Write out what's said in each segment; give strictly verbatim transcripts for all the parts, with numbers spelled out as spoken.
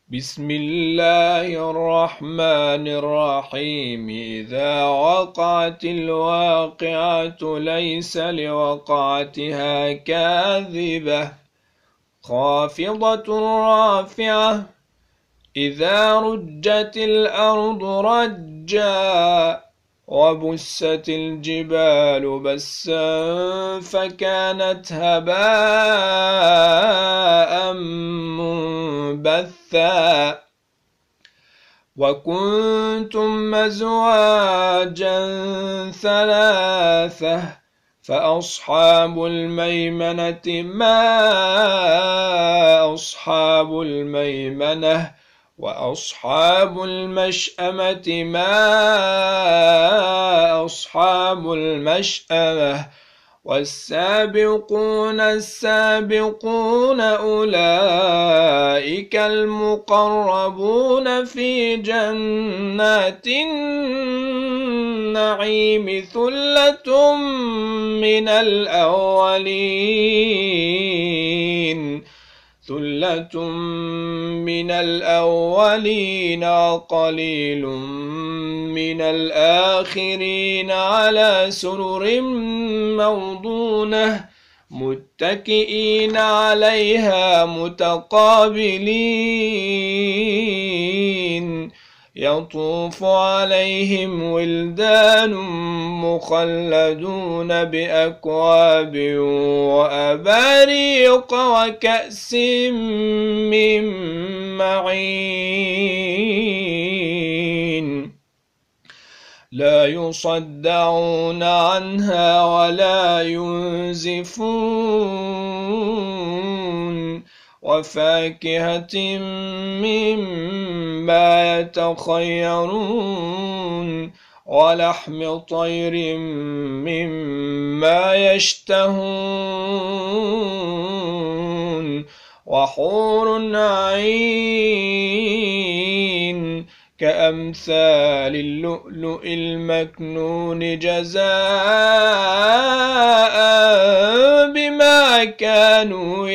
بسم الله الرحمن الرحيم إذا وقعت الواقعة ليس لوقعتها كاذبة خافضة رافعة إذا رجت الأرض رجا وبست الجبال بسا فكانت هباء منبثا وكنتم أزواجا ثلاثة فأصحاب الميمنة ما أصحاب الميمنة وأصحاب المشأمة ما أصحاب المشأمة والسابقون السابقون أولئك المقربون في جنات النعيم ثلة من الأولين ثلة من الأولين قليل من الآخرين على سرر موضونة متكئين عليها متقابلين يطوف عليهم ولدان مخلدون بأكواب وأباريق وكأس من معين لا يصدعون عنها ولا ينزفون وفاكهة مما يتخيرون ولحم طير مما يشتهون وحور عين كأمثال اللؤلؤ المكنون جزاء بما كانوا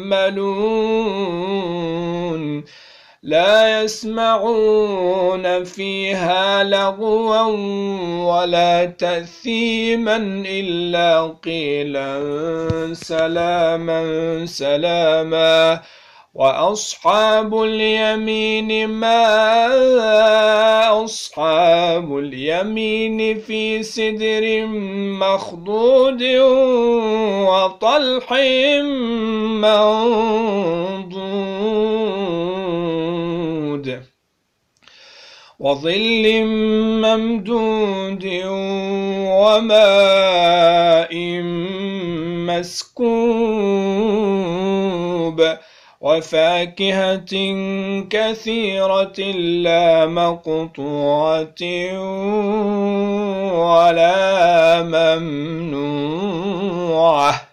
يعملون لا يسمعون فيها لغوا ولا تأثيما إلا قيلا سلاما سلاما وأصحاب اليمين ما أصحاب اليمين في سدر مخضود وطلح منضود وظل ممدود وماء مسكوب وفاكهة كثيرة لا مقطوعة ولا ممنوعة